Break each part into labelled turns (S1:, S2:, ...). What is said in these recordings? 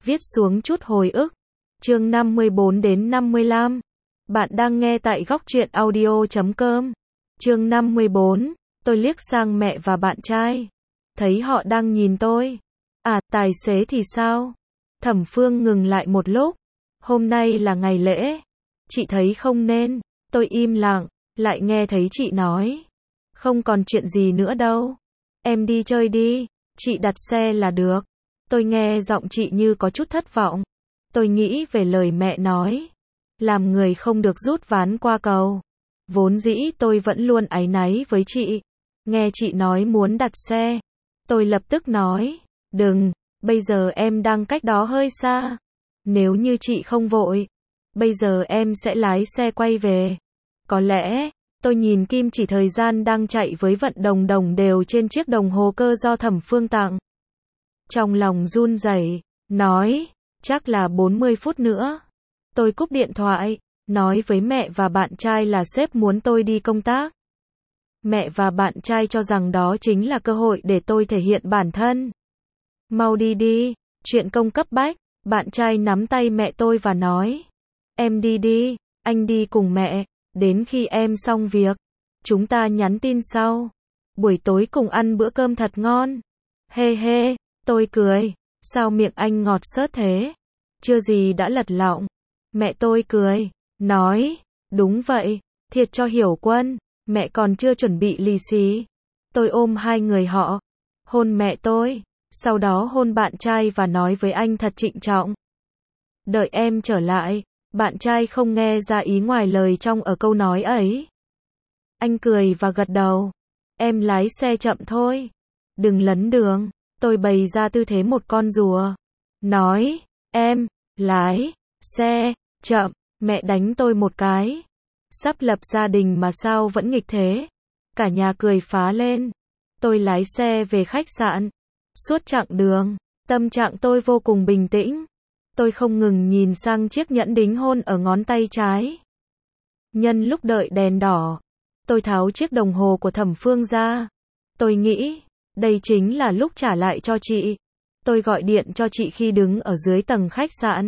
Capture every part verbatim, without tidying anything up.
S1: viết xuống chút hồi ức. Chương năm mươi bốn đến năm mươi lăm. Bạn đang nghe tại góc truyện audio chấm com. Chương năm mươi bốn, tôi liếc sang mẹ và bạn trai. Thấy họ đang nhìn tôi. À, tài xế thì sao? Thẩm Phương ngừng lại một lúc. Hôm nay là ngày lễ. Chị thấy không nên. Tôi im lặng, lại nghe thấy chị nói. Không còn chuyện gì nữa đâu. Em đi chơi đi, chị đặt xe là được. Tôi nghe giọng chị như có chút thất vọng. Tôi nghĩ về lời mẹ nói. Làm người không được rút ván qua cầu. Vốn dĩ tôi vẫn luôn áy náy với chị. Nghe chị nói muốn đặt xe. Tôi lập tức nói, đừng, bây giờ em đang cách đó hơi xa. Nếu như chị không vội, bây giờ em sẽ lái xe quay về. Có lẽ, tôi nhìn kim chỉ thời gian đang chạy với vận đồng đồng đều trên chiếc đồng hồ cơ do Thẩm Phương tặng. Trong lòng run rẩy, nói, chắc là bốn mươi phút nữa. Tôi cúp điện thoại, nói với mẹ và bạn trai là sếp muốn tôi đi công tác. Mẹ và bạn trai cho rằng đó chính là cơ hội để tôi thể hiện bản thân. Mau đi đi, chuyện công cấp bách. Bạn trai nắm tay mẹ tôi và nói, em đi đi, anh đi cùng mẹ, đến khi em xong việc, chúng ta nhắn tin sau. Buổi tối cùng ăn bữa cơm thật ngon. Hê hê, tôi cười, sao miệng anh ngọt xớt thế? Chưa gì đã lật lọng. Mẹ tôi cười, nói, đúng vậy, thiệt cho Hiểu Quân, mẹ còn chưa chuẩn bị lì xì. Tôi ôm hai người họ, hôn mẹ tôi, sau đó hôn bạn trai và nói với anh thật trịnh trọng. Đợi em trở lại. Bạn trai không nghe ra ý ngoài lời trong ở câu nói ấy. Anh cười và gật đầu. Em lái xe chậm thôi. Đừng lấn đường. Tôi bày ra tư thế một con rùa. Nói, em, lái, xe, chậm. Mẹ đánh tôi một cái. Sắp lập gia đình mà sao vẫn nghịch thế. Cả nhà cười phá lên. Tôi lái xe về khách sạn. Suốt chặng đường, tâm trạng tôi vô cùng bình tĩnh. Tôi không ngừng nhìn sang chiếc nhẫn đính hôn ở ngón tay trái. Nhân lúc đợi đèn đỏ, tôi tháo chiếc đồng hồ của Thẩm Phương ra. Tôi nghĩ, đây chính là lúc trả lại cho chị. Tôi gọi điện cho chị khi đứng ở dưới tầng khách sạn.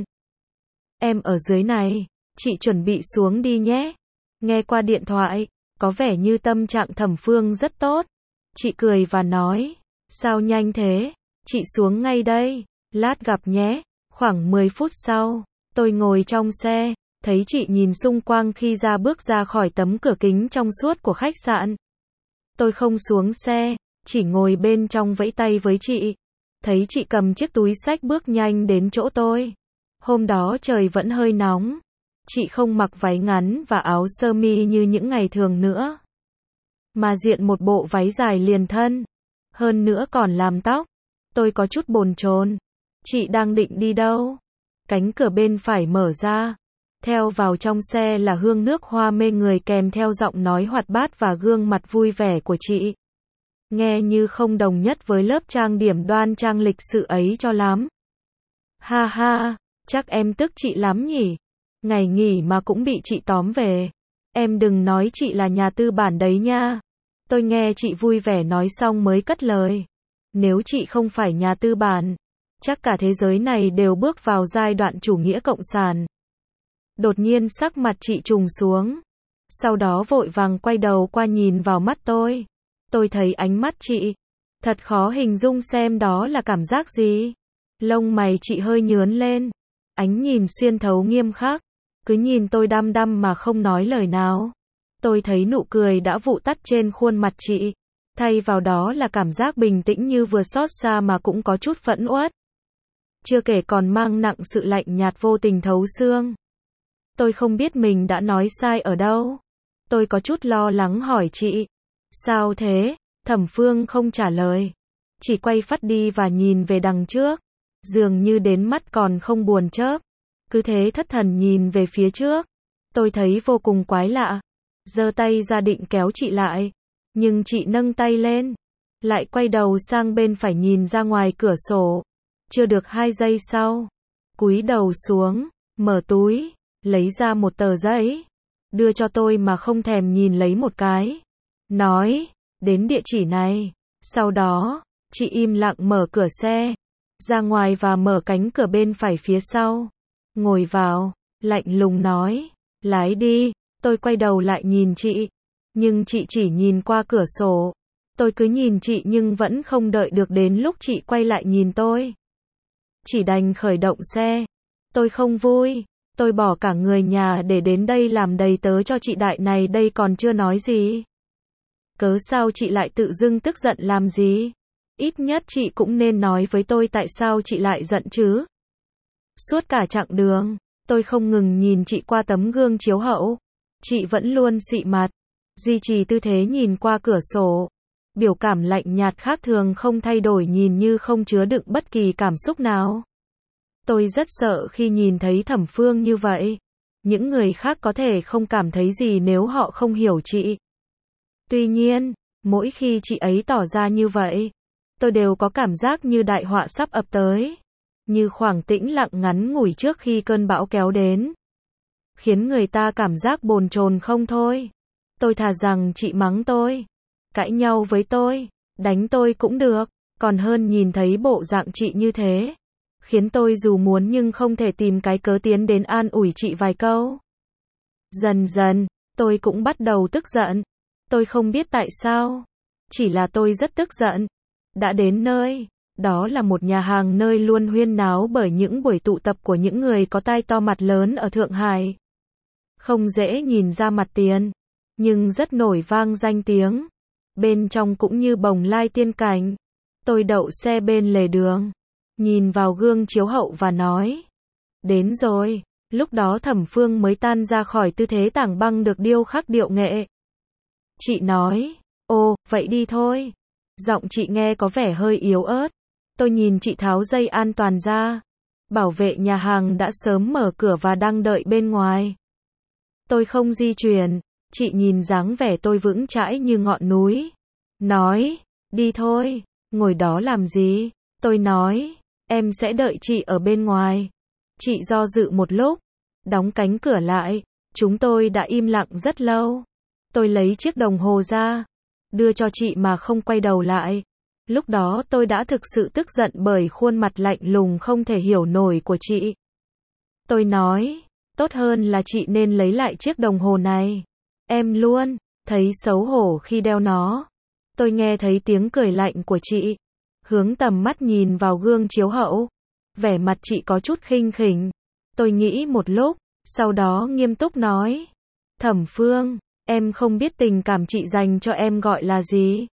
S1: Em ở dưới này, chị chuẩn bị xuống đi nhé. Nghe qua điện thoại, có vẻ như tâm trạng Thẩm Phương rất tốt. Chị cười và nói, sao nhanh thế, chị xuống ngay đây, lát gặp nhé. Khoảng mười phút sau, tôi ngồi trong xe, thấy chị nhìn xung quanh khi ra bước ra khỏi tấm cửa kính trong suốt của khách sạn. Tôi không xuống xe, chỉ ngồi bên trong vẫy tay với chị. Thấy chị cầm chiếc túi xách bước nhanh đến chỗ tôi. Hôm đó trời vẫn hơi nóng. Chị không mặc váy ngắn và áo sơ mi như những ngày thường nữa, mà diện một bộ váy dài liền thân. Hơn nữa còn làm tóc. Tôi có chút bồn chồn. Chị đang định đi đâu? Cánh cửa bên phải mở ra. Theo vào trong xe là hương nước hoa mê người kèm theo giọng nói hoạt bát và gương mặt vui vẻ của chị. Nghe như không đồng nhất với lớp trang điểm đoan trang lịch sự ấy cho lắm. Ha ha, chắc em tức chị lắm nhỉ? Ngày nghỉ mà cũng bị chị tóm về. Em đừng nói chị là nhà tư bản đấy nha. Tôi nghe chị vui vẻ nói xong mới cất lời. Nếu chị không phải nhà tư bản, chắc cả thế giới này đều bước vào giai đoạn chủ nghĩa cộng sản. Đột nhiên sắc mặt chị trùng xuống. Sau đó vội vàng quay đầu qua nhìn vào mắt tôi. Tôi thấy ánh mắt chị. Thật khó hình dung xem đó là cảm giác gì. Lông mày chị hơi nhướn lên. Ánh nhìn xuyên thấu nghiêm khắc. Cứ nhìn tôi đăm đăm mà không nói lời nào. Tôi thấy nụ cười đã vụt tắt trên khuôn mặt chị. Thay vào đó là cảm giác bình tĩnh như vừa xót xa mà cũng có chút phẫn uất. Chưa kể còn mang nặng sự lạnh nhạt vô tình thấu xương. Tôi không biết mình đã nói sai ở đâu. Tôi có chút lo lắng hỏi chị. Sao thế? Thẩm Phương không trả lời. Chỉ quay phắt đi và nhìn về đằng trước. Dường như đến mắt còn không buồn chớp. Cứ thế thất thần nhìn về phía trước. Tôi thấy vô cùng quái lạ. Giơ tay ra định kéo chị lại. Nhưng chị nâng tay lên. Lại quay đầu sang bên phải nhìn ra ngoài cửa sổ. Chưa được hai giây sau. Cúi đầu xuống. Mở túi. Lấy ra một tờ giấy. Đưa cho tôi mà không thèm nhìn lấy một cái. Nói. Đến địa chỉ này. Sau đó. Chị im lặng mở cửa xe. ra ngoài và mở cánh cửa bên phải phía sau. Ngồi vào, lạnh lùng nói, lái đi. Tôi quay đầu lại nhìn chị, nhưng chị chỉ nhìn qua cửa sổ. Tôi cứ nhìn chị nhưng vẫn không đợi được đến lúc chị quay lại nhìn tôi. Chỉ đành khởi động xe. Tôi không vui, tôi bỏ cả người nhà để đến đây làm đầy tớ cho chị đại này đây còn chưa nói gì. Cớ sao chị lại tự dưng tức giận làm gì? Ít nhất chị cũng nên nói với tôi tại sao chị lại giận chứ. Suốt cả chặng đường, tôi không ngừng nhìn chị qua tấm gương chiếu hậu. Chị vẫn luôn xị mặt, duy trì tư thế nhìn qua cửa sổ. Biểu cảm lạnh nhạt khác thường không thay đổi, nhìn như không chứa đựng bất kỳ cảm xúc nào. Tôi rất sợ khi nhìn thấy Thẩm Phương như vậy. Những người khác có thể không cảm thấy gì nếu họ không hiểu chị. Tuy nhiên, mỗi khi chị ấy tỏ ra như vậy, tôi đều có cảm giác như đại họa sắp ập tới. Như khoảng tĩnh lặng ngắn ngủi trước khi cơn bão kéo đến. Khiến người ta cảm giác bồn chồn không thôi. Tôi thà rằng chị mắng tôi, cãi nhau với tôi, đánh tôi cũng được, còn hơn nhìn thấy bộ dạng chị như thế. Khiến tôi dù muốn nhưng không thể tìm cái cớ tiến đến an ủi chị vài câu. Dần dần, tôi cũng bắt đầu tức giận. Tôi không biết tại sao. Chỉ là tôi rất tức giận. Đã đến nơi, đó là một nhà hàng nơi luôn huyên náo bởi những buổi tụ tập của những người có tai to mặt lớn ở Thượng Hải. Không dễ nhìn ra mặt tiền, nhưng rất nổi vang danh tiếng. Bên trong cũng như bồng lai tiên cảnh. Tôi đậu xe bên lề đường, nhìn vào gương chiếu hậu và nói, đến rồi. Lúc đó Thẩm Phương mới tan ra khỏi tư thế tảng băng được điêu khắc điệu nghệ. Chị nói, ồ, vậy đi thôi. Giọng chị nghe có vẻ hơi yếu ớt. Tôi nhìn chị tháo dây an toàn ra. Bảo vệ nhà hàng đã sớm mở cửa và đang đợi bên ngoài. Tôi không di chuyển. Chị nhìn dáng vẻ tôi vững chãi như ngọn núi. Nói, đi thôi, ngồi đó làm gì? Tôi nói, em sẽ đợi chị ở bên ngoài. Chị do dự một lúc, đóng cánh cửa lại. Chúng tôi đã im lặng rất lâu. Tôi lấy chiếc đồng hồ ra, đưa cho chị mà không quay đầu lại. Lúc đó tôi đã thực sự tức giận bởi khuôn mặt lạnh lùng không thể hiểu nổi của chị. Tôi nói, tốt hơn là chị nên lấy lại chiếc đồng hồ này. Em luôn thấy xấu hổ khi đeo nó. Tôi nghe thấy tiếng cười lạnh của chị. Hướng tầm mắt nhìn vào gương chiếu hậu. Vẻ mặt chị có chút khinh khỉnh. Tôi nghĩ một lúc, sau đó nghiêm túc nói. Thẩm Phương, em không biết tình cảm chị dành cho em gọi là gì.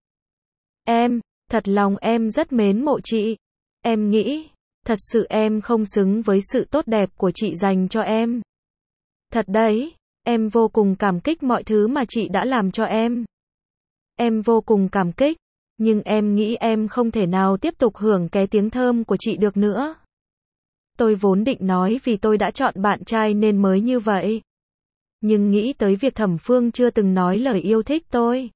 S1: Em, thật lòng em rất mến mộ chị. Em nghĩ, thật sự em không xứng với sự tốt đẹp của chị dành cho em. Thật đấy, em vô cùng cảm kích mọi thứ mà chị đã làm cho em. Em vô cùng cảm kích, nhưng em nghĩ em không thể nào tiếp tục hưởng cái tiếng thơm của chị được nữa. Tôi vốn định nói vì tôi đã chọn bạn trai nên mới như vậy. Nhưng nghĩ tới việc Thẩm Phương chưa từng nói lời yêu thích tôi.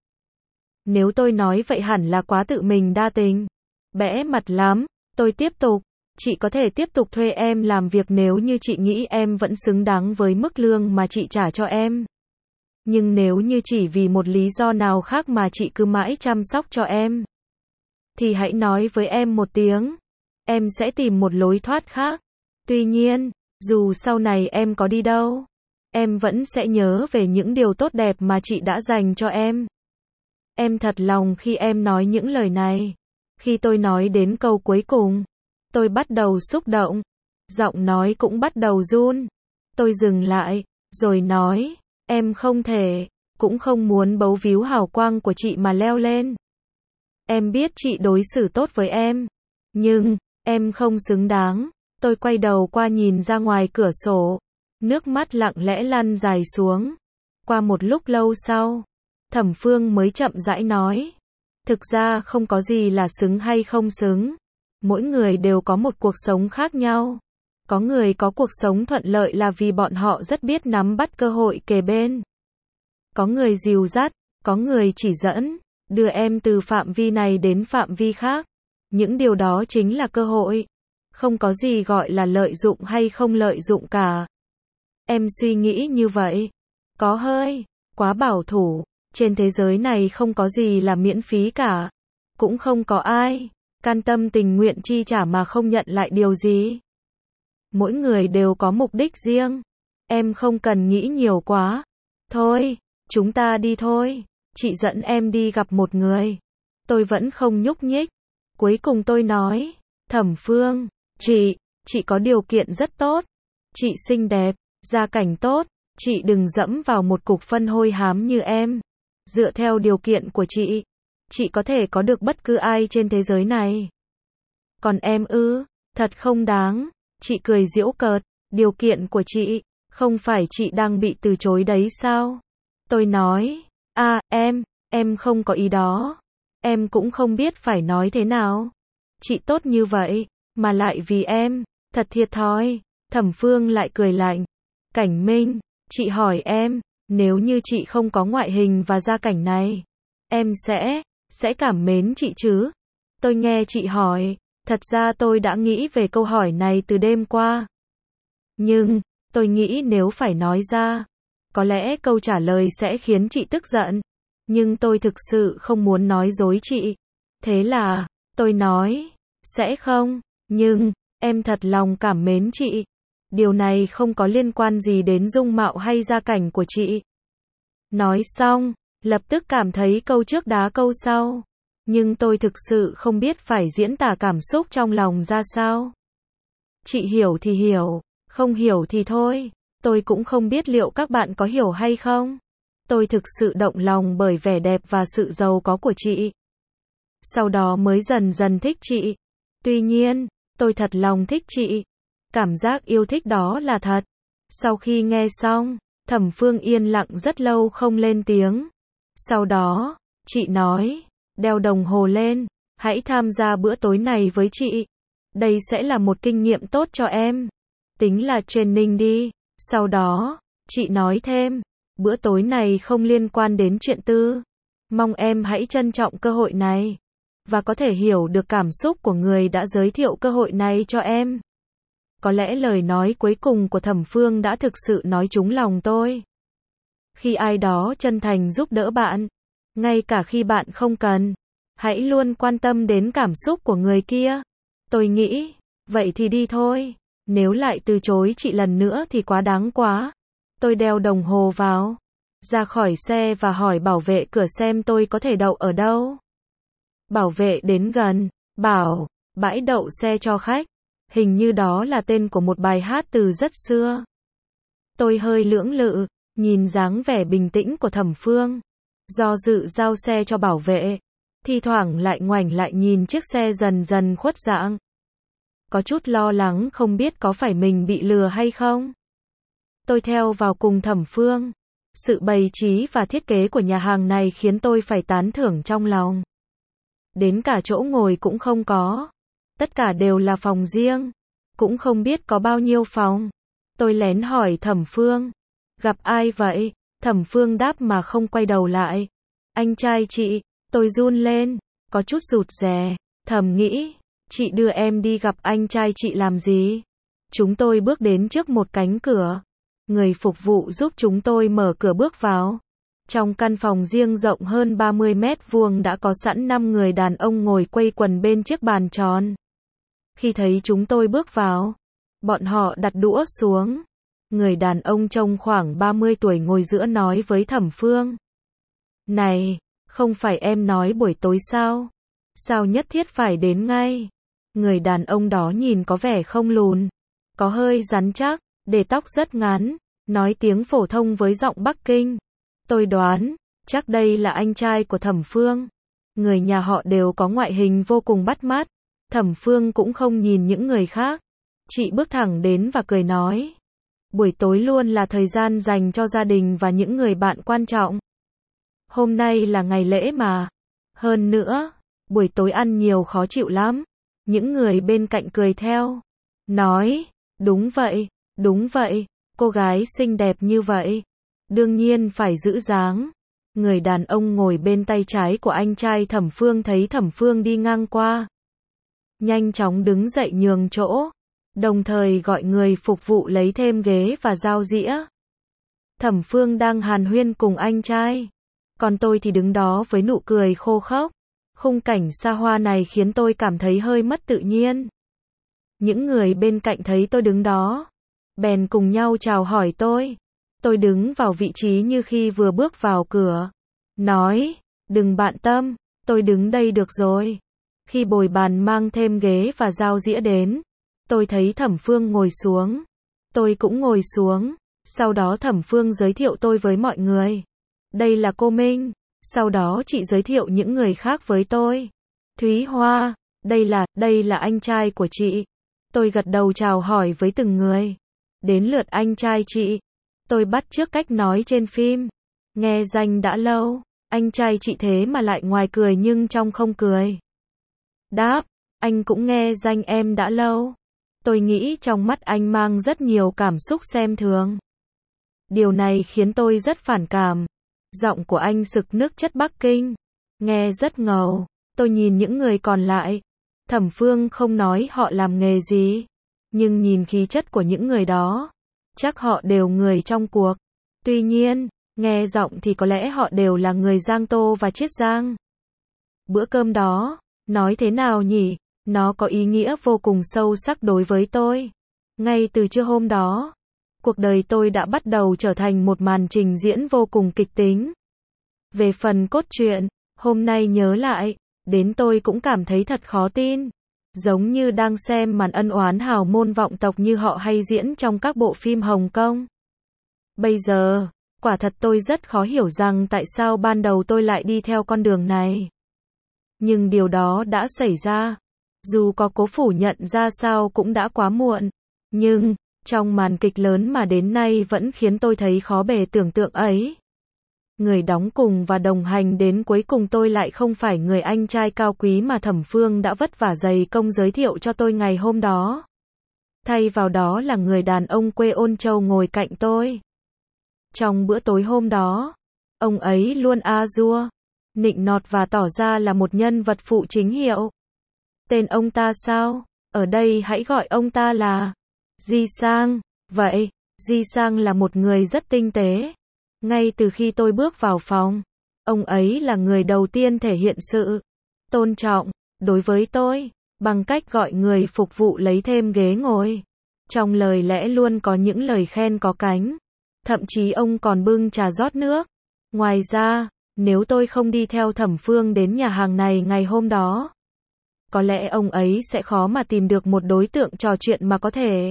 S1: Nếu tôi nói vậy hẳn là quá tự mình đa tình. Bẽ mặt lắm, tôi tiếp tục. Chị có thể tiếp tục thuê em làm việc nếu như chị nghĩ em vẫn xứng đáng với mức lương mà chị trả cho em. Nhưng nếu như chỉ vì một lý do nào khác mà chị cứ mãi chăm sóc cho em, thì hãy nói với em một tiếng. Em sẽ tìm một lối thoát khác. Tuy nhiên, dù sau này em có đi đâu, em vẫn sẽ nhớ về những điều tốt đẹp mà chị đã dành cho em. Em thật lòng khi em nói những lời này. Khi tôi nói đến câu cuối cùng, tôi bắt đầu xúc động. Giọng nói cũng bắt đầu run. Tôi dừng lại, rồi nói, em không thể, cũng không muốn bấu víu hào quang của chị mà leo lên. Em biết chị đối xử tốt với em, nhưng, em không xứng đáng. Tôi quay đầu qua nhìn ra ngoài cửa sổ. Nước mắt lặng lẽ lăn dài xuống. Qua một lúc lâu sau, Thẩm Phương mới chậm rãi nói. Thực ra không có gì là xứng hay không xứng. Mỗi người đều có một cuộc sống khác nhau. Có người có cuộc sống thuận lợi là vì bọn họ rất biết nắm bắt cơ hội kề bên. Có người dìu dắt, có người chỉ dẫn, đưa em từ phạm vi này đến phạm vi khác. Những điều đó chính là cơ hội. Không có gì gọi là lợi dụng hay không lợi dụng cả. Em suy nghĩ như vậy, có hơi quá bảo thủ. Trên thế giới này không có gì là miễn phí cả. Cũng không có ai can tâm tình nguyện chi trả mà không nhận lại điều gì. Mỗi người đều có mục đích riêng. Em không cần nghĩ nhiều quá. Thôi, chúng ta đi thôi. Chị dẫn em đi gặp một người. Tôi vẫn không nhúc nhích. Cuối cùng tôi nói, Thẩm Phương, chị, chị có điều kiện rất tốt. Chị xinh đẹp, gia cảnh tốt. Chị đừng dẫm vào một cục phân hôi hám như em. Dựa theo điều kiện của chị, chị có thể có được bất cứ ai trên thế giới này. Còn em ư, thật không đáng. Chị cười giễu cợt, điều kiện của chị, không phải chị đang bị từ chối đấy sao? Tôi nói, à, em, em không có ý đó. Em cũng không biết phải nói thế nào. Chị tốt như vậy, mà lại vì em, thật thiệt thòi. Thẩm Phương lại cười lạnh. Cảnh Minh, chị hỏi em, nếu như chị không có ngoại hình và gia cảnh này, em sẽ, sẽ cảm mến chị chứ? Tôi nghe chị hỏi, thật ra tôi đã nghĩ về câu hỏi này từ đêm qua. Nhưng, tôi nghĩ nếu phải nói ra, có lẽ câu trả lời sẽ khiến chị tức giận. Nhưng tôi thực sự không muốn nói dối chị. Thế là, tôi nói, sẽ không, nhưng, em thật lòng cảm mến chị. Điều này không có liên quan gì đến dung mạo hay gia cảnh của chị. Nói xong, lập tức cảm thấy câu trước đá câu sau. Nhưng tôi thực sự không biết phải diễn tả cảm xúc trong lòng ra sao. Chị hiểu thì hiểu, không hiểu thì thôi. Tôi cũng không biết liệu các bạn có hiểu hay không. Tôi thực sự động lòng bởi vẻ đẹp và sự giàu có của chị. Sau đó mới dần dần thích chị. Tuy nhiên, tôi thật lòng thích chị. Cảm giác yêu thích đó là thật. Sau khi nghe xong, Thẩm Phương yên lặng rất lâu không lên tiếng. Sau đó, chị nói, đeo đồng hồ lên, hãy tham gia bữa tối này với chị. Đây sẽ là một kinh nghiệm tốt cho em. Tính là training đi. Sau đó, chị nói thêm, bữa tối này không liên quan đến chuyện tư. Mong em hãy trân trọng cơ hội này. Và có thể hiểu được cảm xúc của người đã giới thiệu cơ hội này cho em. Có lẽ lời nói cuối cùng của Thẩm Phương đã thực sự nói trúng lòng tôi. Khi ai đó chân thành giúp đỡ bạn, ngay cả khi bạn không cần, hãy luôn quan tâm đến cảm xúc của người kia. Tôi nghĩ, vậy thì đi thôi. Nếu lại từ chối chị lần nữa thì quá đáng quá. Tôi đeo đồng hồ vào, ra khỏi xe và hỏi bảo vệ cửa xem tôi có thể đậu ở đâu. Bảo vệ đến gần, bảo, bãi đậu xe cho khách. Hình như đó là tên của một bài hát từ rất xưa. Tôi hơi lưỡng lự, nhìn dáng vẻ bình tĩnh của Thẩm Phương. Do dự giao xe cho bảo vệ. Thi thoảng lại ngoảnh lại nhìn chiếc xe dần dần khuất dạng. Có chút lo lắng không biết có phải mình bị lừa hay không. Tôi theo vào cùng Thẩm Phương. Sự bày trí và thiết kế của nhà hàng này khiến tôi phải tán thưởng trong lòng. Đến cả chỗ ngồi cũng không có. Tất cả đều là phòng riêng. Cũng không biết có bao nhiêu phòng. Tôi lén hỏi Thẩm Phương. Gặp ai vậy? Thẩm Phương đáp mà không quay đầu lại. Anh trai chị. Tôi run lên. Có chút rụt rè. Thầm nghĩ. Chị đưa em đi gặp anh trai chị làm gì? Chúng tôi bước đến trước một cánh cửa. Người phục vụ giúp chúng tôi mở cửa bước vào. Trong căn phòng riêng rộng hơn ba mươi mét vuông đã có sẵn năm người đàn ông ngồi quây quần bên chiếc bàn tròn. Khi thấy chúng tôi bước vào, bọn họ đặt đũa xuống. Người đàn ông trông khoảng ba mươi tuổi ngồi giữa nói với Thẩm Phương. Này, không phải em nói buổi tối sao? Sao nhất thiết phải đến ngay? Người đàn ông đó nhìn có vẻ không lùn, có hơi rắn chắc, để tóc rất ngắn, nói tiếng phổ thông với giọng Bắc Kinh. Tôi đoán, chắc đây là anh trai của Thẩm Phương. Người nhà họ đều có ngoại hình vô cùng bắt mắt. Thẩm Phương cũng không nhìn những người khác. Chị bước thẳng đến và cười nói. Buổi tối luôn là thời gian dành cho gia đình và những người bạn quan trọng. Hôm nay là ngày lễ mà. Hơn nữa, buổi tối ăn nhiều khó chịu lắm. Những người bên cạnh cười theo. Nói, đúng vậy, đúng vậy, cô gái xinh đẹp như vậy. Đương nhiên phải giữ dáng. Người đàn ông ngồi bên tay trái của anh trai Thẩm Phương thấy Thẩm Phương đi ngang qua. Nhanh chóng đứng dậy nhường chỗ. Đồng thời gọi người phục vụ lấy thêm ghế và dao dĩa. Thẩm Phương đang hàn huyên cùng anh trai. Còn tôi thì đứng đó với nụ cười khô khốc. Khung cảnh xa hoa này khiến tôi cảm thấy hơi mất tự nhiên. Những người bên cạnh thấy tôi đứng đó, bèn cùng nhau chào hỏi tôi. Tôi đứng vào vị trí như khi vừa bước vào cửa. Nói, đừng bận tâm, tôi đứng đây được rồi. Khi bồi bàn mang thêm ghế và dao dĩa đến, tôi thấy Thẩm Phương ngồi xuống. Tôi cũng ngồi xuống. Sau đó Thẩm Phương giới thiệu tôi với mọi người. Đây là cô Minh. Sau đó chị giới thiệu những người khác với tôi. Thúy Hoa, đây là, đây là anh trai của chị. Tôi gật đầu chào hỏi với từng người. Đến lượt anh trai chị. Tôi bắt chước cách nói trên phim. Nghe danh đã lâu, anh trai chị thế mà lại ngoài cười nhưng trong không cười. Đáp, anh cũng nghe danh em đã lâu. Tôi nghĩ trong mắt anh mang rất nhiều cảm xúc xem thường. Điều này khiến tôi rất phản cảm. Giọng của anh sực nước chất Bắc Kinh. Nghe rất ngầu. Tôi nhìn những người còn lại. Thẩm Phương không nói họ làm nghề gì. Nhưng nhìn khí chất của những người đó, chắc họ đều người trong cuộc. Tuy nhiên, nghe giọng thì có lẽ họ đều là người Giang Tô và Chiết Giang. Bữa cơm đó, nói thế nào nhỉ? Nó có ý nghĩa vô cùng sâu sắc đối với tôi. Ngay từ trưa hôm đó, cuộc đời tôi đã bắt đầu trở thành một màn trình diễn vô cùng kịch tính. Về phần cốt truyện, hôm nay nhớ lại, đến tôi cũng cảm thấy thật khó tin. Giống như đang xem màn ân oán hào môn vọng tộc như họ hay diễn trong các bộ phim Hồng Kông. Bây giờ, quả thật tôi rất khó hiểu rằng tại sao ban đầu tôi lại đi theo con đường này. Nhưng điều đó đã xảy ra. Dù có cố phủ nhận ra sao cũng đã quá muộn. Nhưng, trong màn kịch lớn mà đến nay vẫn khiến tôi thấy khó bề tưởng tượng ấy. Người đóng cùng và đồng hành đến cuối cùng tôi lại không phải người anh trai cao quý mà Thẩm Phương đã vất vả dày công giới thiệu cho tôi ngày hôm đó. Thay vào đó là người đàn ông quê Ôn Châu ngồi cạnh tôi. Trong bữa tối hôm đó, ông ấy luôn a dua, nịnh nọt và tỏ ra là một nhân vật phụ chính hiệu. Tên ông ta sao? Ở đây hãy gọi ông ta là Di Sang. Vậy, Di Sang là một người rất tinh tế. Ngay từ khi tôi bước vào phòng, ông ấy là người đầu tiên thể hiện sự tôn trọng đối với tôi, bằng cách gọi người phục vụ lấy thêm ghế ngồi. Trong lời lẽ luôn có những lời khen có cánh. Thậm chí ông còn bưng trà rót nước. Ngoài ra, nếu tôi không đi theo Thẩm Phương đến nhà hàng này ngày hôm đó, có lẽ ông ấy sẽ khó mà tìm được một đối tượng trò chuyện mà có thể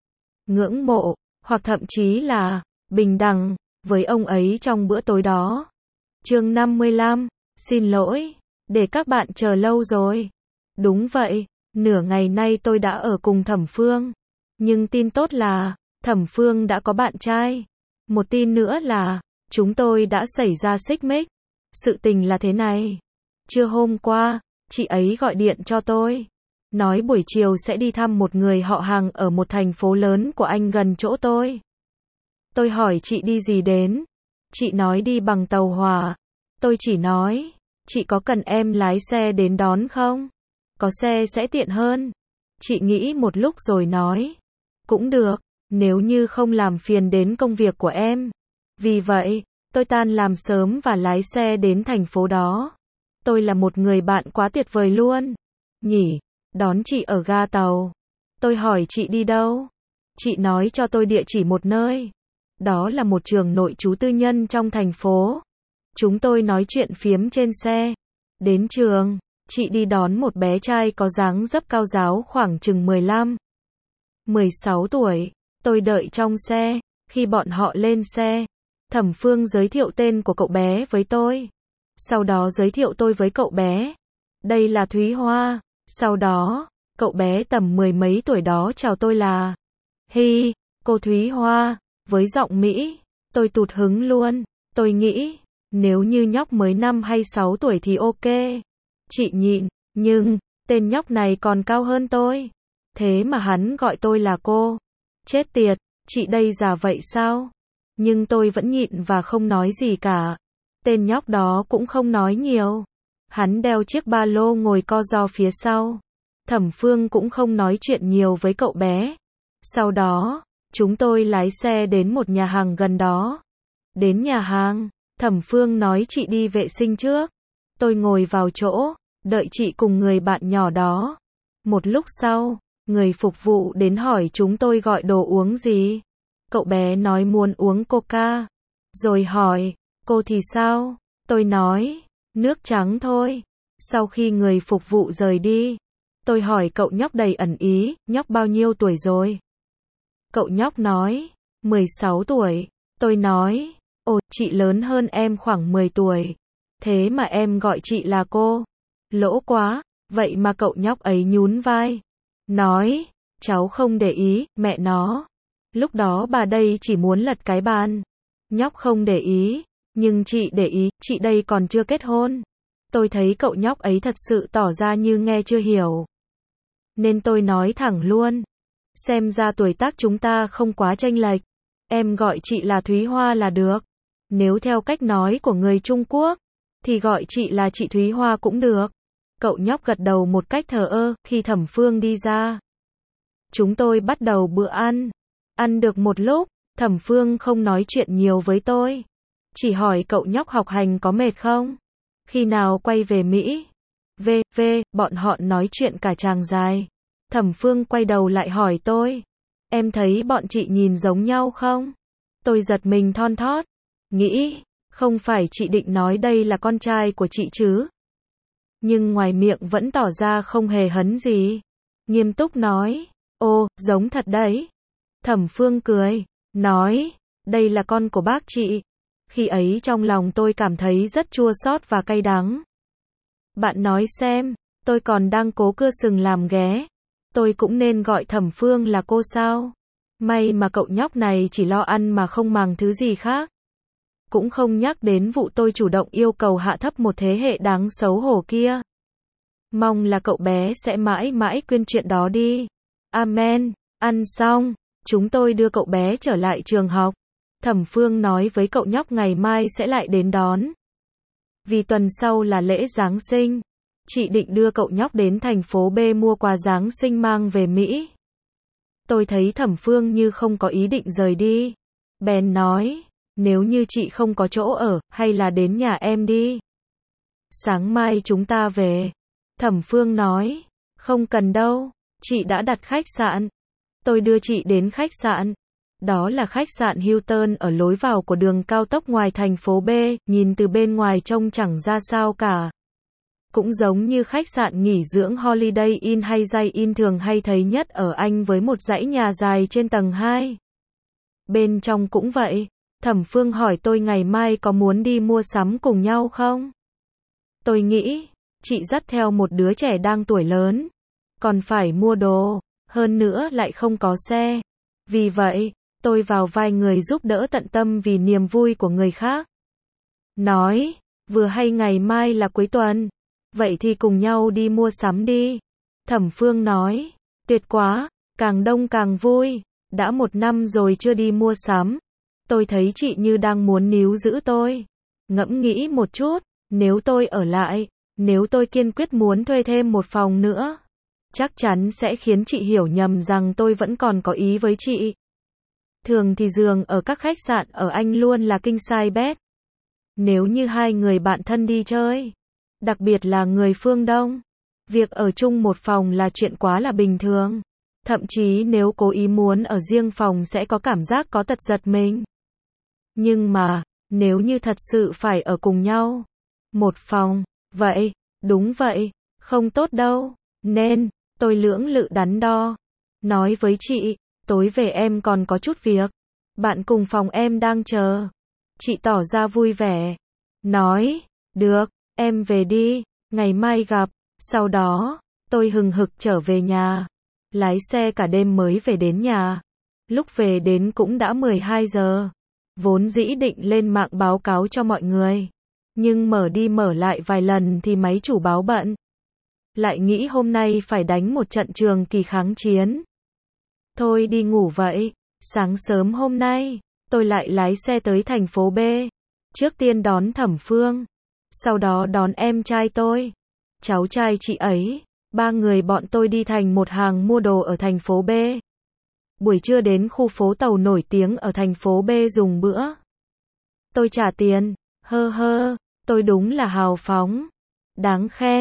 S1: ngưỡng mộ, hoặc thậm chí là bình đẳng với ông ấy trong bữa tối đó. Chương năm mươi lăm, xin lỗi, để các bạn chờ lâu rồi. Đúng vậy, nửa ngày nay tôi đã ở cùng Thẩm Phương. Nhưng tin tốt là, Thẩm Phương đã có bạn trai. Một tin nữa là, chúng tôi đã xảy ra xích mích. Sự tình là thế này. Trưa hôm qua, chị ấy gọi điện cho tôi. Nói buổi chiều sẽ đi thăm một người họ hàng ở một thành phố lớn của Anh gần chỗ tôi. Tôi hỏi chị đi gì đến. Chị nói đi bằng tàu hỏa. Tôi chỉ nói, chị có cần em lái xe đến đón không? Có xe sẽ tiện hơn. Chị nghĩ một lúc rồi nói, cũng được, nếu như không làm phiền đến công việc của em. Vì vậy, tôi tan làm sớm và lái xe đến thành phố đó. Tôi là một người bạn quá tuyệt vời luôn. Nhỉ, đón chị ở ga tàu. Tôi hỏi chị đi đâu? Chị nói cho tôi địa chỉ một nơi. Đó là một trường nội trú tư nhân trong thành phố. Chúng tôi nói chuyện phiếm trên xe. Đến trường, chị đi đón một bé trai có dáng dấp cao ráo khoảng chừng mười lăm, mười sáu tuổi. Tôi đợi trong xe. Khi bọn họ lên xe, Thẩm Phương giới thiệu tên của cậu bé với tôi. Sau đó giới thiệu tôi với cậu bé. Đây là Thúy Hoa. Sau đó, cậu bé tầm mười mấy tuổi đó chào tôi là Hi, cô Thúy Hoa, với giọng Mỹ. Tôi tụt hứng luôn. Tôi nghĩ, nếu như nhóc mới năm hay sáu tuổi thì ok. Chị nhịn, nhưng, tên nhóc này còn cao hơn tôi. Thế mà hắn gọi tôi là cô. Chết tiệt, chị đây già vậy sao? Nhưng tôi vẫn nhịn và không nói gì cả. Tên nhóc đó cũng không nói nhiều. Hắn đeo chiếc ba lô ngồi co ro phía sau. Thẩm Phương cũng không nói chuyện nhiều với cậu bé. Sau đó, chúng tôi lái xe đến một nhà hàng gần đó. Đến nhà hàng, Thẩm Phương nói chị đi vệ sinh trước. Tôi ngồi vào chỗ, đợi chị cùng người bạn nhỏ đó. Một lúc sau, người phục vụ đến hỏi chúng tôi gọi đồ uống gì. Cậu bé nói muốn uống Coca. Rồi hỏi, cô thì sao? Tôi nói, nước trắng thôi. Sau khi người phục vụ rời đi, tôi hỏi cậu nhóc đầy ẩn ý, nhóc bao nhiêu tuổi rồi? Cậu nhóc nói, mười sáu tuổi. Tôi nói, ồ, chị lớn hơn em khoảng mười tuổi. Thế mà em gọi chị là cô. Lỗ quá, vậy mà cậu nhóc ấy nhún vai. Nói, cháu không để ý, mẹ nó. Lúc đó bà đây chỉ muốn lật cái bàn. Nhóc không để ý, nhưng chị để ý, chị đây còn chưa kết hôn. Tôi thấy cậu nhóc ấy thật sự tỏ ra như nghe chưa hiểu. Nên tôi nói thẳng luôn. Xem ra tuổi tác chúng ta không quá chênh lệch. Em gọi chị là Thúy Hoa là được. Nếu theo cách nói của người Trung Quốc, thì gọi chị là chị Thúy Hoa cũng được. Cậu nhóc gật đầu một cách thờ ơ, khi Thẩm Phương đi ra. Chúng tôi bắt đầu bữa ăn. Ăn được một lúc, Thẩm Phương không nói chuyện nhiều với tôi. Chỉ hỏi cậu nhóc học hành có mệt không? Khi nào quay về Mỹ? Về, về, bọn họ nói chuyện cả chàng dài. Thẩm Phương quay đầu lại hỏi tôi. Em thấy bọn chị nhìn giống nhau không? Tôi giật mình thon thót. Nghĩ, không phải chị định nói đây là con trai của chị chứ? Nhưng ngoài miệng vẫn tỏ ra không hề hấn gì. Nghiêm túc nói, ô, giống thật đấy. Thẩm Phương cười, nói, đây là con của bác chị. Khi ấy trong lòng tôi cảm thấy rất chua xót và cay đắng. Bạn nói xem, tôi còn đang cố cưa sừng làm ghé. Tôi cũng nên gọi Thẩm Phương là cô sao? May mà cậu nhóc này chỉ lo ăn mà không màng thứ gì khác. Cũng không nhắc đến vụ tôi chủ động yêu cầu hạ thấp một thế hệ đáng xấu hổ kia. Mong là cậu bé sẽ mãi mãi quên chuyện đó đi. Amen. Ăn xong, chúng tôi đưa cậu bé trở lại trường học. Thẩm Phương nói với cậu nhóc ngày mai sẽ lại đến đón. Vì tuần sau là lễ Giáng sinh, chị định đưa cậu nhóc đến thành phố B mua quà Giáng sinh mang về Mỹ. Tôi thấy Thẩm Phương như không có ý định rời đi. Bèn nói, nếu như chị không có chỗ ở, hay là đến nhà em đi. Sáng mai chúng ta về. Thẩm Phương nói, không cần đâu, chị đã đặt khách sạn. Tôi đưa chị đến khách sạn. Đó là khách sạn Hilton ở lối vào của đường cao tốc ngoài thành phố B, nhìn từ bên ngoài trông chẳng ra sao cả. Cũng giống như khách sạn nghỉ dưỡng Holiday Inn hay Jay Inn thường hay thấy nhất ở Anh với một dãy nhà dài trên tầng hai. Bên trong cũng vậy. Thẩm Phương hỏi tôi ngày mai có muốn đi mua sắm cùng nhau không? Tôi nghĩ, chị dắt theo một đứa trẻ đang tuổi lớn, còn phải mua đồ, hơn nữa lại không có xe. Vì vậy, tôi vào vai người giúp đỡ tận tâm vì niềm vui của người khác. Nói, vừa hay ngày mai là cuối tuần, vậy thì cùng nhau đi mua sắm đi. Thẩm Phương nói, tuyệt quá, càng đông càng vui, đã một năm rồi chưa đi mua sắm. Tôi thấy chị như đang muốn níu giữ tôi. Ngẫm nghĩ một chút, nếu tôi ở lại, nếu tôi kiên quyết muốn thuê thêm một phòng nữa, chắc chắn sẽ khiến chị hiểu nhầm rằng tôi vẫn còn có ý với chị. Thường thì giường ở các khách sạn ở Anh luôn là king size bed. Nếu như hai người bạn thân đi chơi, đặc biệt là người phương Đông, việc ở chung một phòng là chuyện quá là bình thường. Thậm chí nếu cố ý muốn ở riêng phòng sẽ có cảm giác có tật giật mình. Nhưng mà, nếu như thật sự phải ở cùng nhau, một phòng, vậy, đúng vậy, không tốt đâu. Nên, tôi lưỡng lự đắn đo. Nói với chị, tối về em còn có chút việc. Bạn cùng phòng em đang chờ. Chị tỏ ra vui vẻ. Nói, được, em về đi, ngày mai gặp. Sau đó, tôi hừng hực trở về nhà. Lái xe cả đêm mới về đến nhà. Lúc về đến cũng đã mười hai giờ. Vốn dĩ định lên mạng báo cáo cho mọi người. Nhưng mở đi mở lại vài lần thì máy chủ báo bận. Lại nghĩ hôm nay phải đánh một trận trường kỳ kháng chiến. Thôi đi ngủ vậy. Sáng sớm hôm nay, tôi lại lái xe tới thành phố B. Trước tiên đón Thẩm Phương. Sau đó đón em trai tôi. Cháu trai chị ấy. Ba người bọn tôi đi thành một hàng mua đồ ở thành phố B. Buổi trưa đến khu phố tàu nổi tiếng ở thành phố B dùng bữa. Tôi trả tiền. Hơ hơ, tôi đúng là hào phóng. Đáng khen.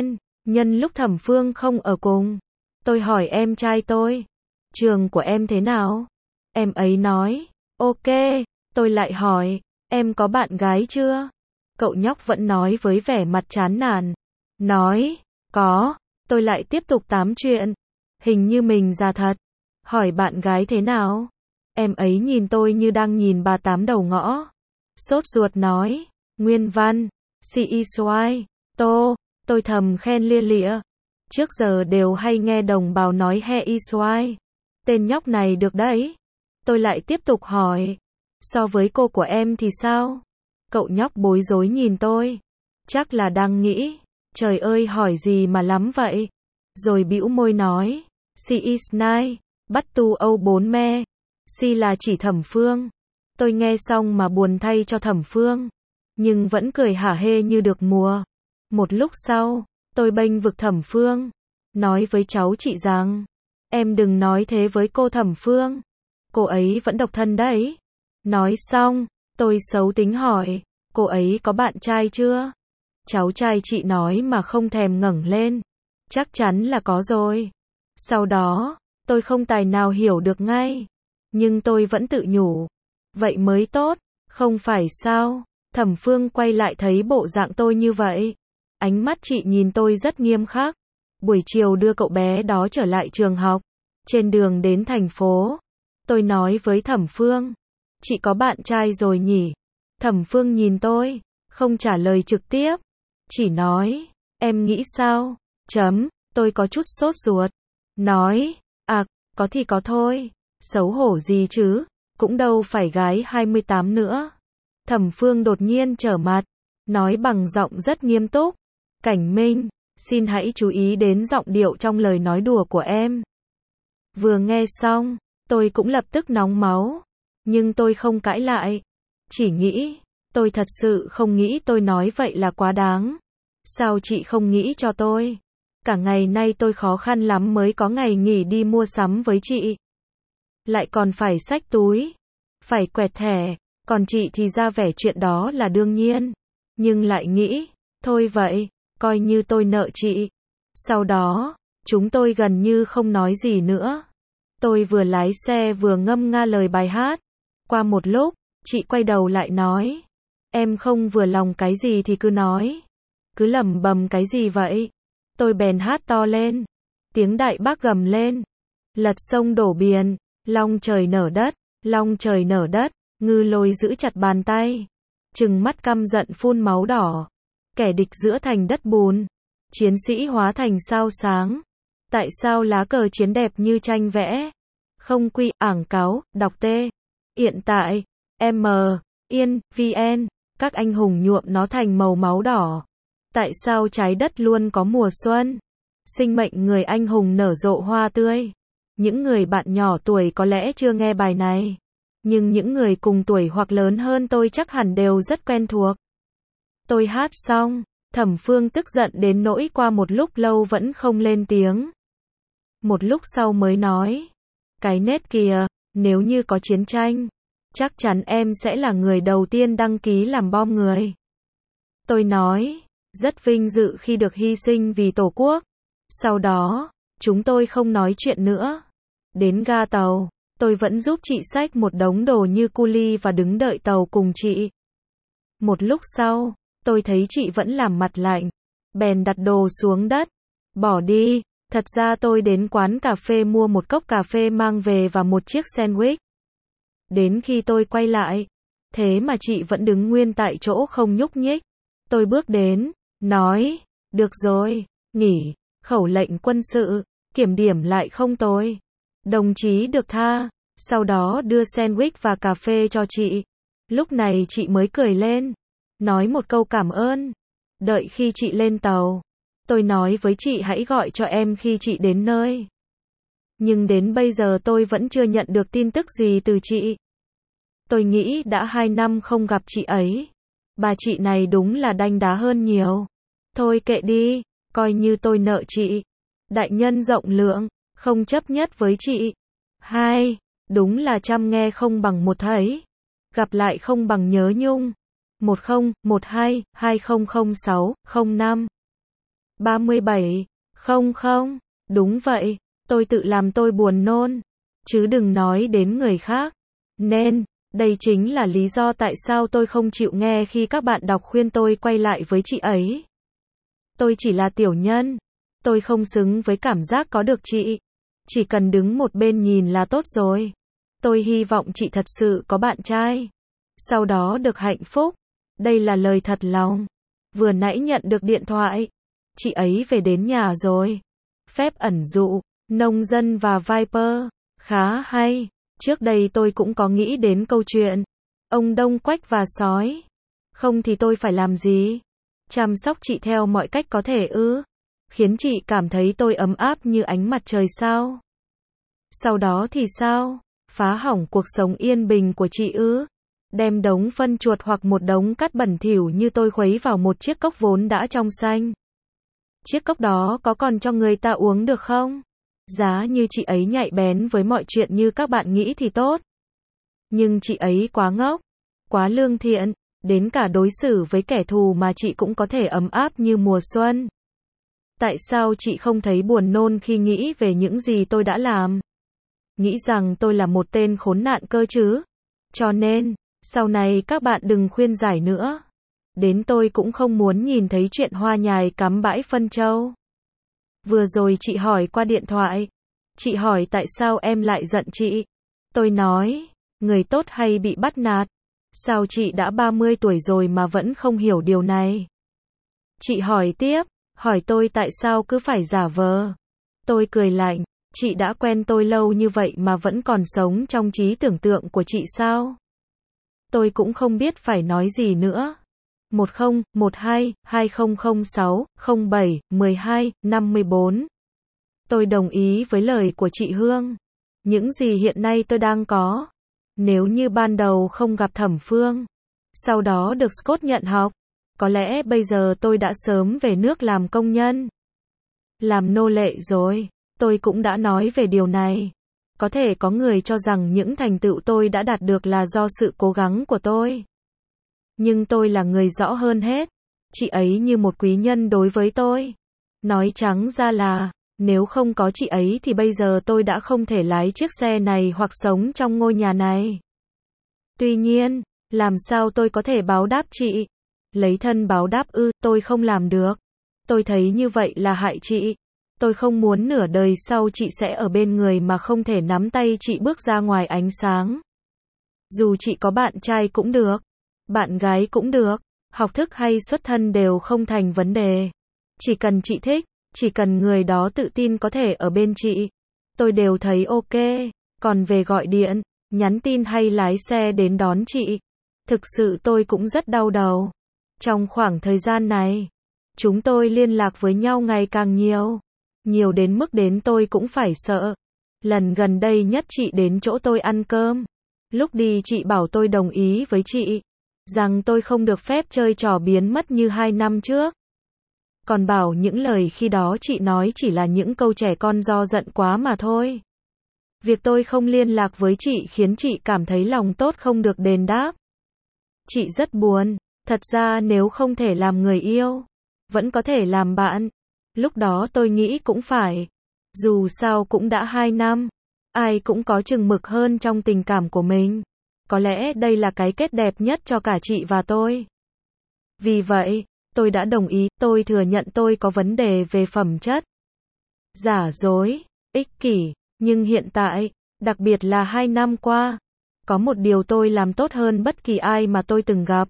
S1: Nhân lúc Thẩm Phương không ở cùng, tôi hỏi em trai tôi, trường của em thế nào? Em ấy nói, ok, tôi lại hỏi, em có bạn gái chưa? Cậu nhóc vẫn nói với vẻ mặt chán nản, nói, có, tôi lại tiếp tục tám chuyện, hình như mình già thật, hỏi bạn gái thế nào? Em ấy nhìn tôi như đang nhìn bà tám đầu ngõ, sốt ruột nói, Nguyên Văn, xê i xoai, tô, tôi thầm khen lia lịa, trước giờ đều hay nghe đồng bào nói he y xoai, tên nhóc này được đấy. Tôi lại tiếp tục hỏi, so với cô của em thì sao? Cậu nhóc bối rối nhìn tôi, chắc là đang nghĩ, trời ơi hỏi gì mà lắm vậy? Rồi bĩu môi nói, she is nice, bắt tu âu bốn me, she là chỉ Thẩm Phương. Tôi nghe xong mà buồn thay cho Thẩm Phương, nhưng vẫn cười hả hê như được mùa. Một lúc sau, tôi bênh vực Thẩm Phương, nói với cháu chị rằng, em đừng nói thế với cô Thẩm Phương, cô ấy vẫn độc thân đấy. Nói xong, tôi xấu tính hỏi, cô ấy có bạn trai chưa? Cháu trai chị nói mà không thèm ngẩng lên, chắc chắn là có rồi. Sau đó, tôi không tài nào hiểu được ngay, nhưng tôi vẫn tự nhủ, vậy mới tốt, không phải sao? Thẩm Phương quay lại thấy bộ dạng tôi như vậy, ánh mắt chị nhìn tôi rất nghiêm khắc. Buổi chiều đưa cậu bé đó trở lại trường học, trên đường đến thành phố, tôi nói với Thẩm Phương, chị có bạn trai rồi nhỉ? Thẩm Phương nhìn tôi, không trả lời trực tiếp, chỉ nói, em nghĩ sao? Chấm, tôi có chút sốt ruột, nói, à, có thì có thôi, xấu hổ gì chứ, cũng đâu phải gái hai mươi tám nữa. Thẩm Phương đột nhiên trở mặt, nói bằng giọng rất nghiêm túc, Cảnh Minh, xin hãy chú ý đến giọng điệu trong lời nói đùa của em. Vừa nghe xong, tôi cũng lập tức nóng máu, nhưng tôi không cãi lại, chỉ nghĩ, tôi thật sự không nghĩ tôi nói vậy là quá đáng. Sao chị không nghĩ cho tôi? Cả ngày nay tôi khó khăn lắm mới có ngày nghỉ đi mua sắm với chị. Lại còn phải xách túi, phải quẹt thẻ, còn chị thì ra vẻ chuyện đó là đương nhiên. Nhưng lại nghĩ, thôi vậy, coi như tôi nợ chị. Sau đó, chúng tôi gần như không nói gì nữa. Tôi vừa lái xe vừa ngâm nga lời bài hát. Qua một lúc, chị quay đầu lại nói, em không vừa lòng cái gì thì cứ nói. Cứ lẩm bẩm cái gì vậy? Tôi bèn hát to lên. Tiếng Đại Bác gầm lên. Lật sông đổ biển, long trời nở đất, long trời nở đất, Ngư Lôi giữ chặt bàn tay, trừng mắt căm giận phun máu đỏ. Kẻ địch giữa thành đất bùn, chiến sĩ hóa thành sao sáng. Tại sao lá cờ chiến đẹp như tranh vẽ? Không quy, ảng cáo, đọc T. Hiện tại, M, Yên, vn, các anh hùng nhuộm nó thành màu máu đỏ. Tại sao trái đất luôn có mùa xuân? Sinh mệnh người anh hùng nở rộ hoa tươi. Những người bạn nhỏ tuổi có lẽ chưa nghe bài này, nhưng những người cùng tuổi hoặc lớn hơn tôi chắc hẳn đều rất quen thuộc. Tôi hát xong, Thẩm Phương tức giận đến nỗi qua một lúc lâu vẫn không lên tiếng. Một lúc sau mới nói, cái nết kìa, nếu như có chiến tranh, chắc chắn em sẽ là người đầu tiên đăng ký làm bom người. Tôi nói, rất vinh dự khi được hy sinh vì Tổ quốc. Sau đó, chúng tôi không nói chuyện nữa. Đến ga tàu, tôi vẫn giúp chị xách một đống đồ như cu li và đứng đợi tàu cùng chị. Một lúc sau, tôi thấy chị vẫn làm mặt lạnh, bèn đặt đồ xuống đất, bỏ đi. Thật ra tôi đến quán cà phê mua một cốc cà phê mang về và một chiếc sandwich. Đến khi tôi quay lại, thế mà chị vẫn đứng nguyên tại chỗ không nhúc nhích. Tôi bước đến, nói, được rồi, nghỉ, khẩu lệnh quân sự, kiểm điểm lại không tồi. Đồng chí được tha, sau đó đưa sandwich và cà phê cho chị. Lúc này chị mới cười lên, nói một câu cảm ơn. Đợi khi chị lên tàu, tôi nói với chị hãy gọi cho em khi chị đến nơi. Nhưng đến bây giờ tôi vẫn chưa nhận được tin tức gì từ chị. Tôi nghĩ đã hai năm không gặp chị ấy. Bà chị này đúng là đanh đá hơn nhiều. Thôi kệ đi, coi như tôi nợ chị. Đại nhân rộng lượng, không chấp nhất với chị. Hai, đúng là trăm nghe không bằng một thấy. Gặp lại không bằng nhớ nhung. một không một hai hai không không sáu không năm ba mươi bảy. Không không, đúng vậy, tôi tự làm tôi buồn nôn, chứ đừng nói đến người khác. Nên, đây chính là lý do tại sao tôi không chịu nghe khi các bạn đọc khuyên tôi quay lại với chị ấy. Tôi chỉ là tiểu nhân, tôi không xứng với cảm giác có được chị. Chỉ cần đứng một bên nhìn là tốt rồi. Tôi hy vọng chị thật sự có bạn trai, sau đó được hạnh phúc. Đây là lời thật lòng. Vừa nãy nhận được điện thoại, chị ấy về đến nhà rồi. Phép ẩn dụ, nông dân và Viper, khá hay. Trước đây tôi cũng có nghĩ đến câu chuyện ông Đông Quách và sói. Không thì tôi phải làm gì? Chăm sóc chị theo mọi cách có thể ư? Khiến chị cảm thấy tôi ấm áp như ánh mặt trời sao? Sau đó thì sao? Phá hỏng cuộc sống yên bình của chị ư? Đem đống phân chuột hoặc một đống cát bẩn thỉu như tôi khuấy vào một chiếc cốc vốn đã trong xanh. Chiếc cốc đó có còn cho người ta uống được không? Giá như chị ấy nhạy bén với mọi chuyện như các bạn nghĩ thì tốt. Nhưng chị ấy quá ngốc, quá lương thiện, đến cả đối xử với kẻ thù mà chị cũng có thể ấm áp như mùa xuân. Tại sao chị không thấy buồn nôn khi nghĩ về những gì tôi đã làm? Nghĩ rằng tôi là một tên khốn nạn cơ chứ? Cho nên, sau này các bạn đừng khuyên giải nữa. Đến tôi cũng không muốn nhìn thấy chuyện hoa nhài cắm bãi phân trâu. Vừa rồi chị hỏi qua điện thoại. Chị hỏi tại sao em lại giận chị. Tôi nói, người tốt hay bị bắt nạt. Sao chị đã ba mươi tuổi rồi mà vẫn không hiểu điều này? Chị hỏi tiếp, hỏi tôi tại sao cứ phải giả vờ. Tôi cười lạnh, chị đã quen tôi lâu như vậy mà vẫn còn sống trong trí tưởng tượng của chị sao? Tôi cũng không biết phải nói gì nữa. một không một hai hai không không sáu không bảy một hai năm bốn. Tôi đồng ý với lời của chị Hương. Những gì hiện nay tôi đang có, nếu như ban đầu không gặp Thẩm Phương, sau đó được Scott nhận học, có lẽ bây giờ tôi đã sớm về nước làm công nhân, làm nô lệ rồi. Tôi cũng đã nói về điều này. Có thể có người cho rằng những thành tựu tôi đã đạt được là do sự cố gắng của tôi. Nhưng tôi là người rõ hơn hết. Chị ấy như một quý nhân đối với tôi. Nói trắng ra là, nếu không có chị ấy thì bây giờ tôi đã không thể lái chiếc xe này hoặc sống trong ngôi nhà này. Tuy nhiên, làm sao tôi có thể báo đáp chị? Lấy thân báo đáp ư, tôi không làm được. Tôi thấy như vậy là hại chị. Tôi không muốn nửa đời sau chị sẽ ở bên người mà không thể nắm tay chị bước ra ngoài ánh sáng. Dù chị có bạn trai cũng được, bạn gái cũng được, học thức hay xuất thân đều không thành vấn đề. Chỉ cần chị thích, chỉ cần người đó tự tin có thể ở bên chị, tôi đều thấy ok. Còn về gọi điện, nhắn tin hay lái xe đến đón chị, thực sự tôi cũng rất đau đầu. Trong khoảng thời gian này, chúng tôi liên lạc với nhau ngày càng nhiều. Nhiều đến mức đến tôi cũng phải sợ. Lần gần đây nhất chị đến chỗ tôi ăn cơm. Lúc đi chị bảo tôi đồng ý với chị, rằng tôi không được phép chơi trò biến mất như hai năm trước. Còn bảo những lời khi đó chị nói chỉ là những câu trẻ con do giận quá mà thôi. Việc tôi không liên lạc với chị khiến chị cảm thấy lòng tốt không được đền đáp. Chị rất buồn. Thật ra nếu không thể làm người yêu, vẫn có thể làm bạn. Lúc đó tôi nghĩ cũng phải. Dù sao cũng đã hai năm. Ai cũng có chừng mực hơn trong tình cảm của mình. Có lẽ đây là cái kết đẹp nhất cho cả chị và tôi. Vì vậy, tôi đã đồng ý. Tôi thừa nhận tôi có vấn đề về phẩm chất. Giả dối, ích kỷ. Nhưng hiện tại, đặc biệt là hai năm qua, có một điều tôi làm tốt hơn bất kỳ ai mà tôi từng gặp.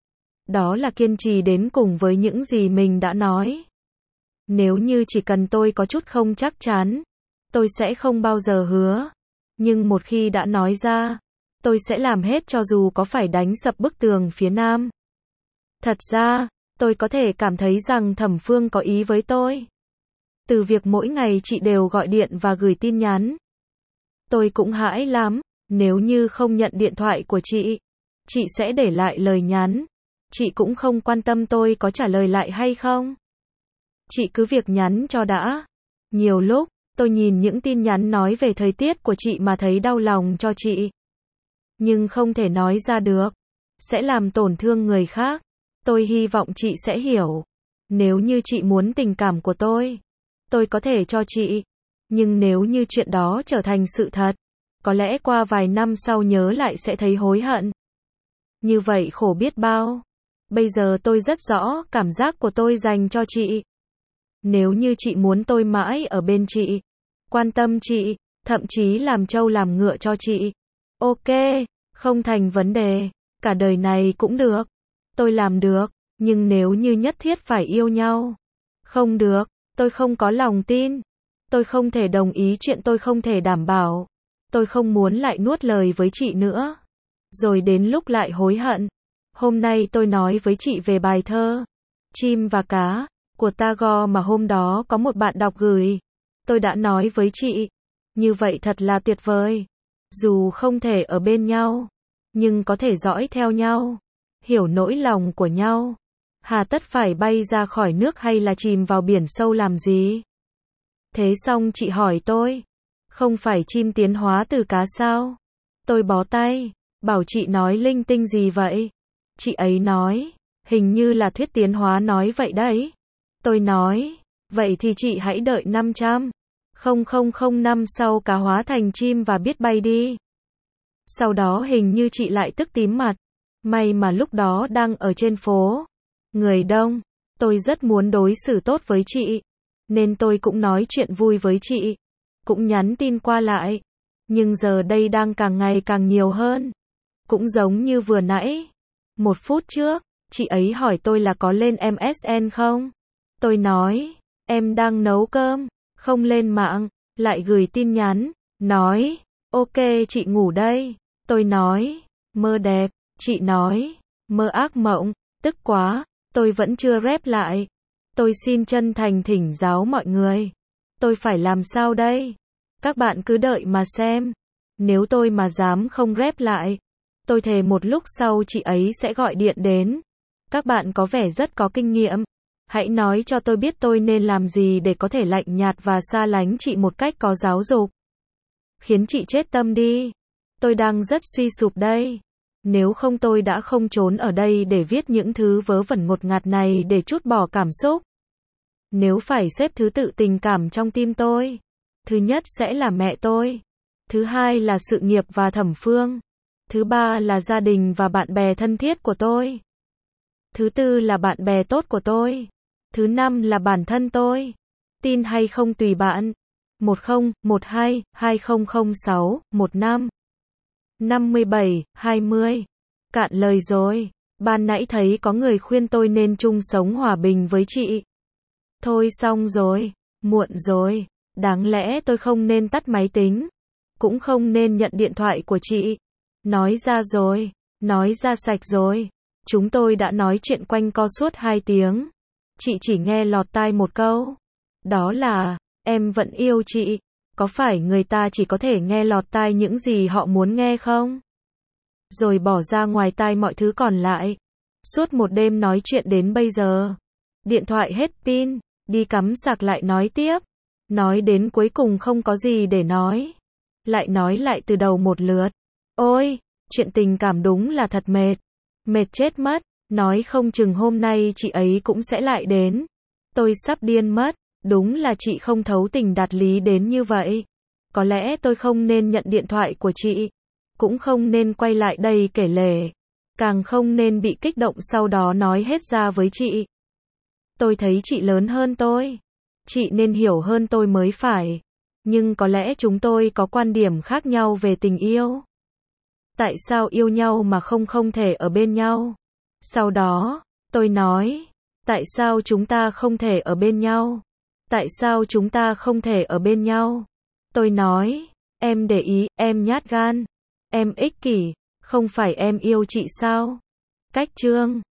S1: Đó là kiên trì đến cùng với những gì mình đã nói. Nếu như chỉ cần tôi có chút không chắc chắn, tôi sẽ không bao giờ hứa. Nhưng một khi đã nói ra, tôi sẽ làm hết cho dù có phải đánh sập bức tường phía nam. Thật ra, tôi có thể cảm thấy rằng Thẩm Phương có ý với tôi. Từ việc mỗi ngày chị đều gọi điện và gửi tin nhắn. Tôi cũng hãi lắm, nếu như không nhận điện thoại của chị, chị sẽ để lại lời nhắn. Chị cũng không quan tâm tôi có trả lời lại hay không. Chị cứ việc nhắn cho đã. Nhiều lúc, tôi nhìn những tin nhắn nói về thời tiết của chị mà thấy đau lòng cho chị. Nhưng không thể nói ra được. Sẽ làm tổn thương người khác. Tôi hy vọng chị sẽ hiểu. Nếu như chị muốn tình cảm của tôi, tôi có thể cho chị. Nhưng nếu như chuyện đó trở thành sự thật, có lẽ qua vài năm sau nhớ lại sẽ thấy hối hận. Như vậy khổ biết bao. Bây giờ tôi rất rõ cảm giác của tôi dành cho chị. Nếu như chị muốn tôi mãi ở bên chị, quan tâm chị, thậm chí làm trâu làm ngựa cho chị, ok, không thành vấn đề, cả đời này cũng được. Tôi làm được, nhưng nếu như nhất thiết phải yêu nhau, không được, tôi không có lòng tin. Tôi không thể đồng ý chuyện tôi không thể đảm bảo. Tôi không muốn lại nuốt lời với chị nữa. Rồi đến lúc lại hối hận. Hôm nay tôi nói với chị về bài thơ Chim và Cá của Tagore mà hôm đó có một bạn đọc gửi. Tôi đã nói với chị, như vậy thật là tuyệt vời. Dù không thể ở bên nhau, nhưng có thể dõi theo nhau, hiểu nỗi lòng của nhau. Hà tất phải bay ra khỏi nước hay là chìm vào biển sâu làm gì? Thế xong chị hỏi tôi, không phải chim tiến hóa từ cá sao? Tôi bó tay, bảo chị nói linh tinh gì vậy? Chị ấy nói, hình như là thuyết tiến hóa nói vậy đấy. Tôi nói, vậy thì chị hãy đợi năm trăm nghìn năm sau cá hóa thành chim và biết bay đi. Sau đó hình như chị lại tức tím mặt. May mà lúc đó đang ở trên phố. Người đông, tôi rất muốn đối xử tốt với chị. Nên tôi cũng nói chuyện vui với chị. Cũng nhắn tin qua lại. Nhưng giờ đây đang càng ngày càng nhiều hơn. Cũng giống như vừa nãy. Một phút trước, chị ấy hỏi tôi là có lên em ét en không? Tôi nói, em đang nấu cơm, không lên mạng. Lại gửi tin nhắn, nói, ok chị ngủ đây. Tôi nói, mơ đẹp. Chị nói, mơ ác mộng. Tức quá, tôi vẫn chưa rep lại. Tôi xin chân thành thỉnh giáo mọi người. Tôi phải làm sao đây? Các bạn cứ đợi mà xem. Nếu tôi mà dám không rep lại, tôi thề một lúc sau chị ấy sẽ gọi điện đến. Các bạn có vẻ rất có kinh nghiệm. Hãy nói cho tôi biết tôi nên làm gì để có thể lạnh nhạt và xa lánh chị một cách có giáo dục. Khiến chị chết tâm đi. Tôi đang rất suy sụp đây. Nếu không tôi đã không trốn ở đây để viết những thứ vớ vẩn ngột ngạt này để trút bỏ cảm xúc. Nếu phải xếp thứ tự tình cảm trong tim tôi, thứ nhất sẽ là mẹ tôi. Thứ hai là sự nghiệp và Thẩm Phương. Thứ ba là gia đình và bạn bè thân thiết của tôi. Thứ tư là bạn bè tốt của tôi. Thứ năm là bản thân tôi. Tin hay không tùy bạn. một không một hai hai không không sáu một năm năm mươi bảy hai mươi. Cạn lời rồi. Ban nãy thấy có người khuyên tôi nên chung sống hòa bình với chị. Thôi xong rồi. Muộn rồi. Đáng lẽ tôi không nên tắt máy tính. Cũng không nên nhận điện thoại của chị. Nói ra rồi. Nói ra sạch rồi. Chúng tôi đã nói chuyện quanh co suốt hai tiếng. Chị chỉ nghe lọt tai một câu. Đó là, em vẫn yêu chị. Có phải người ta chỉ có thể nghe lọt tai những gì họ muốn nghe không? Rồi bỏ ra ngoài tai mọi thứ còn lại. Suốt một đêm nói chuyện đến bây giờ. Điện thoại hết pin, đi cắm sạc lại nói tiếp. Nói đến cuối cùng không có gì để nói. Lại nói lại từ đầu một lượt. Ôi, chuyện tình cảm đúng là thật mệt. Mệt chết mất, nói không chừng hôm nay chị ấy cũng sẽ lại đến. Tôi sắp điên mất, đúng là chị không thấu tình đạt lý đến như vậy. Có lẽ tôi không nên nhận điện thoại của chị, cũng không nên quay lại đây kể lể, càng không nên bị kích động sau đó nói hết ra với chị. Tôi thấy chị lớn hơn tôi, chị nên hiểu hơn tôi mới phải. Nhưng có lẽ chúng tôi có quan điểm khác nhau về tình yêu. Tại sao yêu nhau mà không không thể ở bên nhau? Sau đó, tôi nói, tại sao chúng ta không thể ở bên nhau? Tại sao chúng ta không thể ở bên nhau? Tôi nói, em để ý, em nhát gan, em ích kỷ, không phải em yêu chị sao? Cách chương